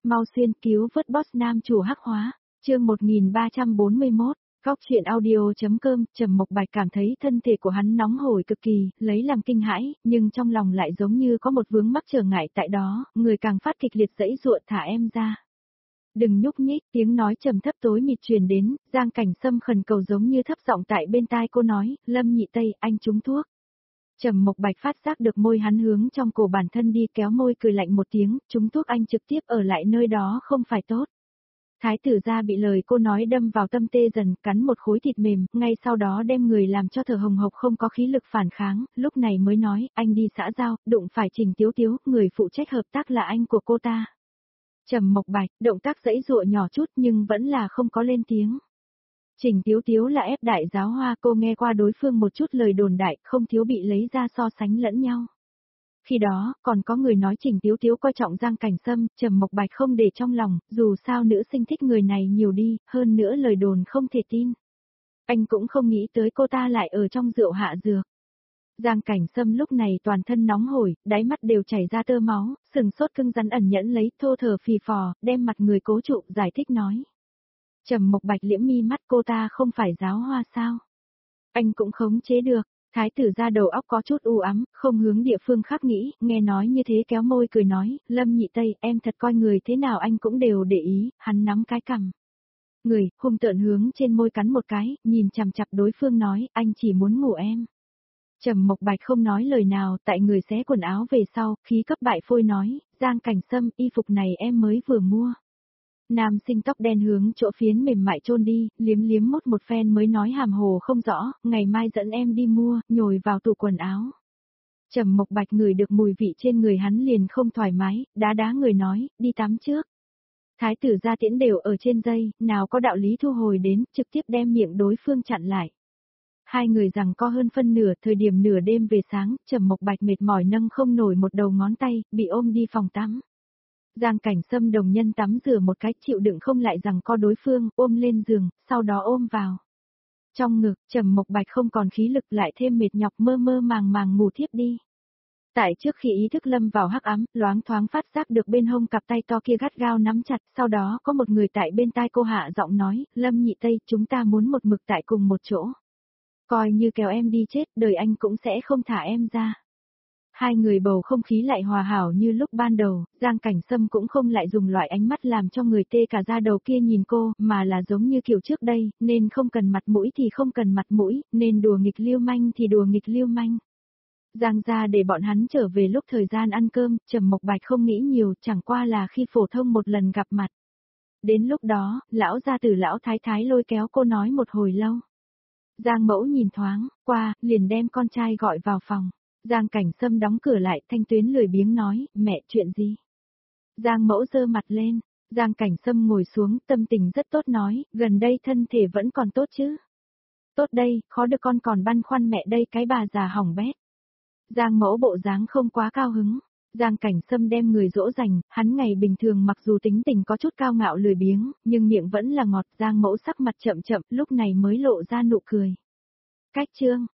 mau xuyên cứu vớt boss nam chủ hắc hóa, chương 1341. Góc truyện audio.com. Trầm Mộc Bạch cảm thấy thân thể của hắn nóng hổi cực kỳ, lấy làm kinh hãi, nhưng trong lòng lại giống như có một vướng mắc trở ngại tại đó, người càng phát kịch liệt giãy giụa thả em ra. Đừng nhúc nhích, tiếng nói trầm thấp tối mịt truyền đến, Giang Cảnh Sâm khẩn cầu giống như thấp giọng tại bên tai cô nói, Lâm Nhị Tây, anh trúng thuốc. Trầm Mộc Bạch phát giác được môi hắn hướng trong cổ bản thân đi, kéo môi cười lạnh một tiếng, trúng thuốc anh trực tiếp ở lại nơi đó không phải tốt. Thái tử gia bị lời cô nói đâm vào tâm tê dần, cắn một khối thịt mềm, ngay sau đó đem người làm cho thở hồng hộc không có khí lực phản kháng, lúc này mới nói, anh đi xã giao, đụng phải Trình Tiếu Tiếu, người phụ trách hợp tác là anh của cô ta. Trầm Mộc Bạch, động tác giãy giụa nhỏ chút nhưng vẫn là không có lên tiếng. Trình Tiếu Tiếu là ép đại giáo hoa, cô nghe qua đối phương một chút lời đồn đại, không thiếu bị lấy ra so sánh lẫn nhau. Khi đó, còn có người nói Trình Tiếu Tiếu coi trọng Giang Cảnh Sâm, Trầm Mộc Bạch không để trong lòng, dù sao nữ sinh thích người này nhiều đi, hơn nữa lời đồn không thể tin. Anh cũng không nghĩ tới cô ta lại ở trong rượu hạ dược. Giang Cảnh Sâm lúc này toàn thân nóng hổi, đáy mắt đều chảy ra tơ máu, sừng sốt cưng rắn ẩn nhẫn lấy, thô thở phì phò, đem mặt người cố trụ, giải thích nói. Trầm Mộc Bạch liễm mi mắt, cô ta không phải giáo hoa sao? Anh cũng khống chế được. Thái tử ra đầu óc có chút u ám, không hướng địa phương khác nghĩ, nghe nói như thế kéo môi cười nói, Lâm Nhị Tây, em thật coi người thế nào anh cũng đều để ý, hắn nắm cái cằm. Người, hung tợn hướng trên môi cắn một cái, nhìn chằm chằm đối phương nói, anh chỉ muốn ngủ em. Trầm Mộc Bạch không nói lời nào, tại người xé quần áo về sau, khí cấp bại phôi nói, Giang Cảnh Sâm, y phục này em mới vừa mua. Nam sinh tóc đen hướng chỗ phiến mềm mại chôn đi, liếm liếm mốt một phen mới nói hàm hồ không rõ, ngày mai dẫn em đi mua, nhồi vào tủ quần áo. Trầm Mộc Bạch ngửi được mùi vị trên người hắn liền không thoải mái, đá người nói, đi tắm trước. Thái tử gia tiễn đều ở trên dây, nào có đạo lý thu hồi đến, trực tiếp đem miệng đối phương chặn lại. Hai người giằng co hơn phân nửa, thời điểm nửa đêm về sáng, Trầm Mộc Bạch mệt mỏi nâng không nổi một đầu ngón tay, bị ôm đi phòng tắm. Giang Cảnh Sâm đồng nhân tắm rửa một cái, chịu đựng không lại giằng co đối phương, ôm lên giường, sau đó ôm vào. Trong ngực, Trầm Mộc Bạch không còn khí lực lại thêm mệt nhọc, mơ mơ màng ngủ thiếp đi. Tại trước khi ý thức lâm vào hắc ám, loáng thoáng phát giác được bên hông cặp tay to kia gắt gao nắm chặt, sau đó có một người tại bên tai cô hạ giọng nói, Lâm Nhị Tây, chúng ta muốn một mực tại cùng một chỗ. Coi như kéo em đi chết, đời anh cũng sẽ không thả em ra. Hai người bầu không khí lại hòa hảo như lúc ban đầu, Giang Cảnh Sâm cũng không lại dùng loại ánh mắt làm cho người tê cả da đầu kia nhìn cô, mà là giống như kiểu trước đây, nên không cần mặt mũi thì không cần mặt mũi, nên đùa nghịch lưu manh thì đùa nghịch lưu manh. Giang ra để bọn hắn trở về lúc thời gian ăn cơm, Trầm Mộc Bạch không nghĩ nhiều, chẳng qua là khi phổ thông một lần gặp mặt. Đến lúc đó, lão gia tử lão thái thái lôi kéo cô nói một hồi lâu. Giang mẫu nhìn thoáng, qua, liền đem con trai gọi vào phòng. Giang Cảnh Sâm đóng cửa lại, Thanh Tuyến lười biếng nói, mẹ chuyện gì? Giang mẫu giơ mặt lên, Giang Cảnh Sâm ngồi xuống, tâm tình rất tốt nói, gần đây thân thể vẫn còn tốt chứ? Tốt đây, khó được con còn băn khoăn mẹ đây cái bà già hỏng bét. Giang mẫu bộ dáng không quá cao hứng. Giang Cảnh Sâm đem người dỗ dành, hắn ngày bình thường mặc dù tính tình có chút cao ngạo lười biếng, nhưng miệng vẫn là ngọt. Giang mẫu sắc mặt chậm chậm, lúc này mới lộ ra nụ cười. Cách chương,